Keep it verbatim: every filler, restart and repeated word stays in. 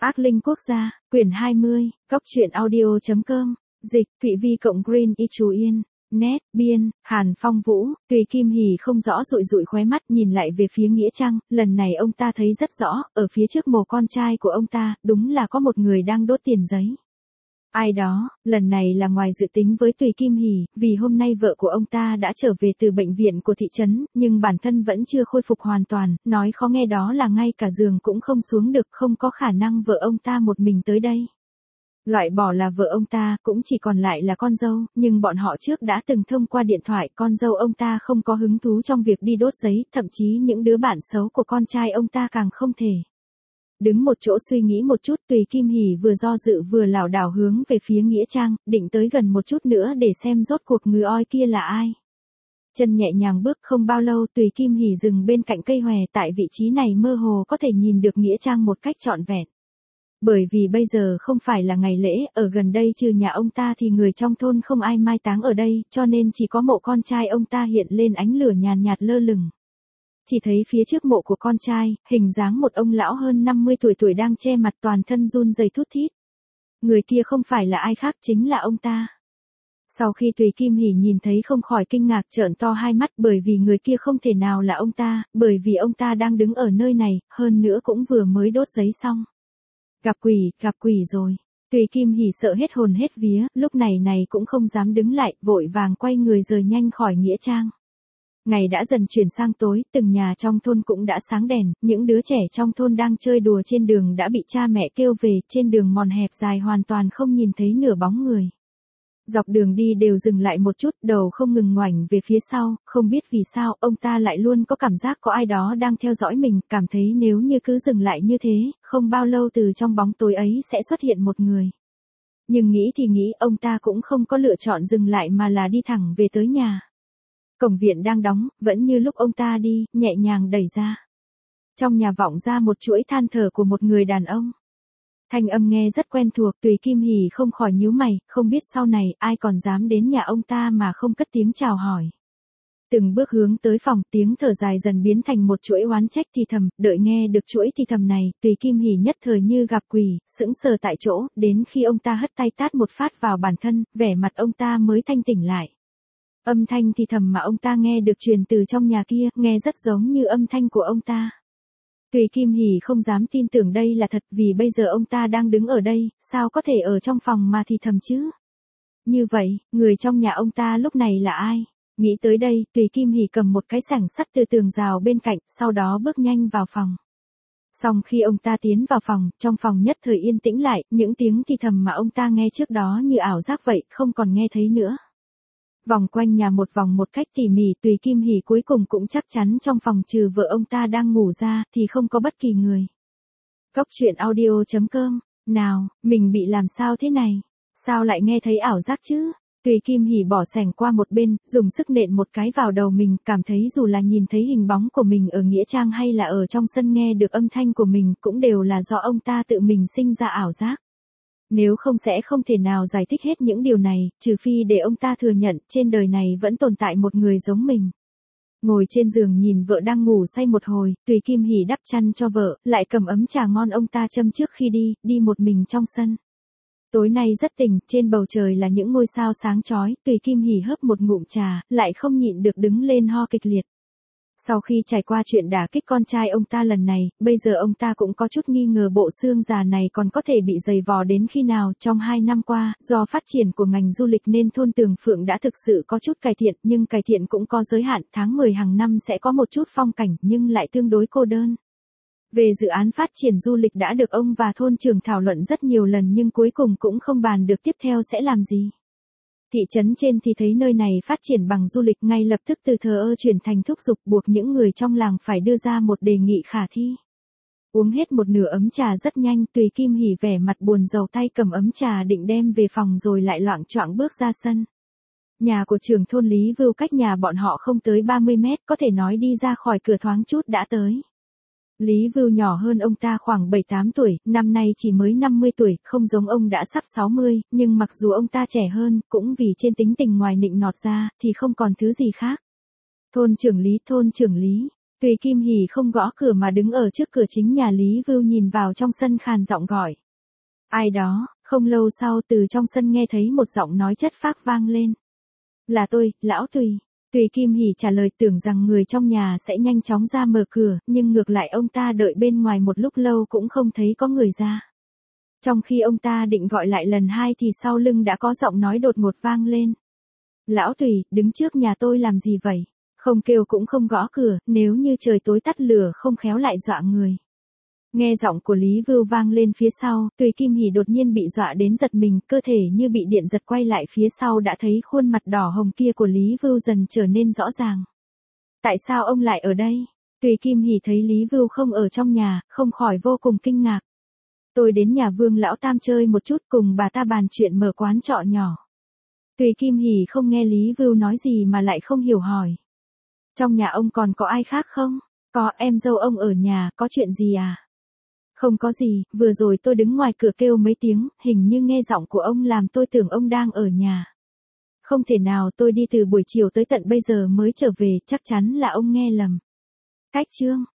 Ác Linh Quốc gia, quyển hai mươi, Cốc truyện audio.com, dịch, Thụy Vi cộng Green y Chú Yên, nét, biên, Hàn Phong Vũ, Tùy Kim Hỉ không rõ rụi rụi khóe mắt nhìn lại về phía Nghĩa Trang, lần này ông ta thấy rất rõ, ở phía trước mồ con trai của ông ta, đúng là có một người đang đốt tiền giấy. Ai đó, lần này là ngoài dự tính với Tùy Kim Hỉ, vì hôm nay vợ của ông ta đã trở về từ bệnh viện của thị trấn, nhưng bản thân vẫn chưa khôi phục hoàn toàn, nói khó nghe đó là ngay cả giường cũng không xuống được, không có khả năng vợ ông ta một mình tới đây. Loại bỏ là vợ ông ta, cũng chỉ còn lại là con dâu, nhưng bọn họ trước đã từng thông qua điện thoại, con dâu ông ta không có hứng thú trong việc đi đốt giấy, thậm chí những đứa bạn xấu của con trai ông ta càng không thể. Đứng một chỗ suy nghĩ một chút, Tùy Kim Hỉ vừa do dự vừa lảo đảo hướng về phía Nghĩa Trang, định tới gần một chút nữa để xem rốt cuộc người oi kia là ai. Chân nhẹ nhàng bước không bao lâu Tùy Kim Hỉ dừng bên cạnh cây hòe, tại vị trí này mơ hồ có thể nhìn được Nghĩa Trang một cách trọn vẹn. Bởi vì bây giờ không phải là ngày lễ, ở gần đây trừ nhà ông ta thì người trong thôn không ai mai táng ở đây, cho nên chỉ có mộ con trai ông ta hiện lên ánh lửa nhàn nhạt lơ lửng. Chỉ thấy phía trước mộ của con trai, hình dáng một ông lão hơn năm mươi tuổi tuổi đang che mặt toàn thân run rẩy thút thít. Người kia không phải là ai khác chính là ông ta. Sau khi Tùy Kim Hỉ nhìn thấy không khỏi kinh ngạc trợn to hai mắt bởi vì người kia không thể nào là ông ta, bởi vì ông ta đang đứng ở nơi này, hơn nữa cũng vừa mới đốt giấy xong. Gặp quỷ, gặp quỷ rồi. Tùy Kim Hỉ sợ hết hồn hết vía, lúc này này cũng không dám đứng lại, vội vàng quay người rời nhanh khỏi Nghĩa Trang. Ngày đã dần chuyển sang tối, từng nhà trong thôn cũng đã sáng đèn, những đứa trẻ trong thôn đang chơi đùa trên đường đã bị cha mẹ kêu về, trên đường mòn hẹp dài hoàn toàn không nhìn thấy nửa bóng người. Dọc đường đi đều dừng lại một chút, đầu không ngừng ngoảnh về phía sau, không biết vì sao, ông ta lại luôn có cảm giác có ai đó đang theo dõi mình, cảm thấy nếu như cứ dừng lại như thế, không bao lâu từ trong bóng tối ấy sẽ xuất hiện một người. Nhưng nghĩ thì nghĩ, ông ta cũng không có lựa chọn dừng lại mà là đi thẳng về tới nhà. Cổng viện đang đóng, vẫn như lúc ông ta đi, nhẹ nhàng đẩy ra. Trong nhà vọng ra một chuỗi than thở của một người đàn ông. Thanh âm nghe rất quen thuộc, Tùy Kim Hỉ không khỏi nhíu mày, không biết sau này ai còn dám đến nhà ông ta mà không cất tiếng chào hỏi. Từng bước hướng tới phòng, tiếng thở dài dần biến thành một chuỗi oán trách thì thầm, đợi nghe được chuỗi thì thầm này, Tùy Kim Hỉ nhất thời như gặp quỷ, sững sờ tại chỗ, đến khi ông ta hất tay tát một phát vào bản thân, vẻ mặt ông ta mới thanh tỉnh lại. Âm thanh thì thầm mà ông ta nghe được truyền từ trong nhà kia, nghe rất giống như âm thanh của ông ta. Tùy Kim Hỉ không dám tin tưởng đây là thật vì bây giờ ông ta đang đứng ở đây, sao có thể ở trong phòng mà thì thầm chứ? Như vậy, người trong nhà ông ta lúc này là ai? Nghĩ tới đây, Tùy Kim Hỉ cầm một cái sảng sắt từ tường rào bên cạnh, sau đó bước nhanh vào phòng. Xong khi ông ta tiến vào phòng, trong phòng nhất thời yên tĩnh lại, những tiếng thì thầm mà ông ta nghe trước đó như ảo giác vậy, không còn nghe thấy nữa. Vòng quanh nhà một vòng một cách tỉ mỉ, Tùy Kim Hỉ cuối cùng cũng chắc chắn trong phòng trừ vợ ông ta đang ngủ ra, thì không có bất kỳ người. Cốc truyện audio.com, nào, mình bị làm sao thế này? Sao lại nghe thấy ảo giác chứ? Tùy Kim Hỉ bỏ sẻng qua một bên, dùng sức nện một cái vào đầu mình, cảm thấy dù là nhìn thấy hình bóng của mình ở Nghĩa Trang hay là ở trong sân nghe được âm thanh của mình cũng đều là do ông ta tự mình sinh ra ảo giác. Nếu không sẽ không thể nào giải thích hết những điều này, trừ phi để ông ta thừa nhận trên đời này vẫn tồn tại một người giống mình. Ngồi trên giường nhìn vợ đang ngủ say một hồi, Tùy Kim Hỉ đắp chăn cho vợ, lại cầm ấm trà ngon ông ta châm trước khi đi, đi một mình trong sân. Tối nay rất tỉnh, trên bầu trời là những ngôi sao sáng chói, Tùy Kim Hỉ hớp một ngụm trà, lại không nhịn được đứng lên ho kịch liệt. Sau khi trải qua chuyện đả kích con trai ông ta lần này, bây giờ ông ta cũng có chút nghi ngờ bộ xương già này còn có thể bị dày vò đến khi nào. Trong hai năm qua, do phát triển của ngành du lịch nên thôn Tường Phượng đã thực sự có chút cải thiện, nhưng cải thiện cũng có giới hạn, tháng mười hàng năm sẽ có một chút phong cảnh nhưng lại tương đối cô đơn. Về dự án phát triển du lịch đã được ông và thôn trưởng thảo luận rất nhiều lần nhưng cuối cùng cũng không bàn được tiếp theo sẽ làm gì. Thị trấn trên thì thấy nơi này phát triển bằng du lịch ngay lập tức từ thờ ơ chuyển thành thúc giục buộc những người trong làng phải đưa ra một đề nghị khả thi. Uống hết một nửa ấm trà rất nhanh, Tùy Kim Hỉ vẻ mặt buồn rầu tay cầm ấm trà định đem về phòng rồi lại loạng choạng bước ra sân. Nhà của trưởng thôn Lý Vưu cách nhà bọn họ không tới ba mươi mét, có thể nói đi ra khỏi cửa thoáng chút đã tới. Lý Vưu nhỏ hơn ông ta khoảng bảy tám tuổi, năm nay chỉ mới năm mươi tuổi, không giống ông đã sắp sáu mươi, nhưng mặc dù ông ta trẻ hơn, cũng vì trên tính tình ngoài nịnh nọt ra, thì không còn thứ gì khác. Thôn trưởng Lý, thôn trưởng Lý, Tùy Kim Hỷ không gõ cửa mà đứng ở trước cửa chính nhà Lý Vưu nhìn vào trong sân khàn giọng gọi. Ai đó, không lâu sau từ trong sân nghe thấy một giọng nói chất phác vang lên. Là tôi, lão Tùy. Tùy Kim Hỷ trả lời tưởng rằng người trong nhà sẽ nhanh chóng ra mở cửa, nhưng ngược lại ông ta đợi bên ngoài một lúc lâu cũng không thấy có người ra. Trong khi ông ta định gọi lại lần hai thì sau lưng đã có giọng nói đột ngột vang lên. Lão Tùy, đứng trước nhà tôi làm gì vậy? Không kêu cũng không gõ cửa, nếu như trời tối tắt lửa không khéo lại dọa người. Nghe giọng của Lý Vưu vang lên phía sau, Tùy Kim Hỷ đột nhiên bị dọa đến giật mình, cơ thể như bị điện giật quay lại phía sau đã thấy khuôn mặt đỏ hồng kia của Lý Vưu dần trở nên rõ ràng. Tại sao ông lại ở đây? Tùy Kim Hỷ thấy Lý Vưu không ở trong nhà, không khỏi vô cùng kinh ngạc. Tôi đến nhà Vương Lão Tam chơi một chút cùng bà ta bàn chuyện mở quán trọ nhỏ. Tùy Kim Hỷ không nghe Lý Vưu nói gì mà lại không hiểu hỏi. Trong nhà ông còn có ai khác không? Có, em dâu ông ở nhà, có chuyện gì à? Không có gì, vừa rồi tôi đứng ngoài cửa kêu mấy tiếng, hình như nghe giọng của ông làm tôi tưởng ông đang ở nhà. Không thể nào, tôi đi từ buổi chiều tới tận bây giờ mới trở về, chắc chắn là ông nghe lầm. Cách chương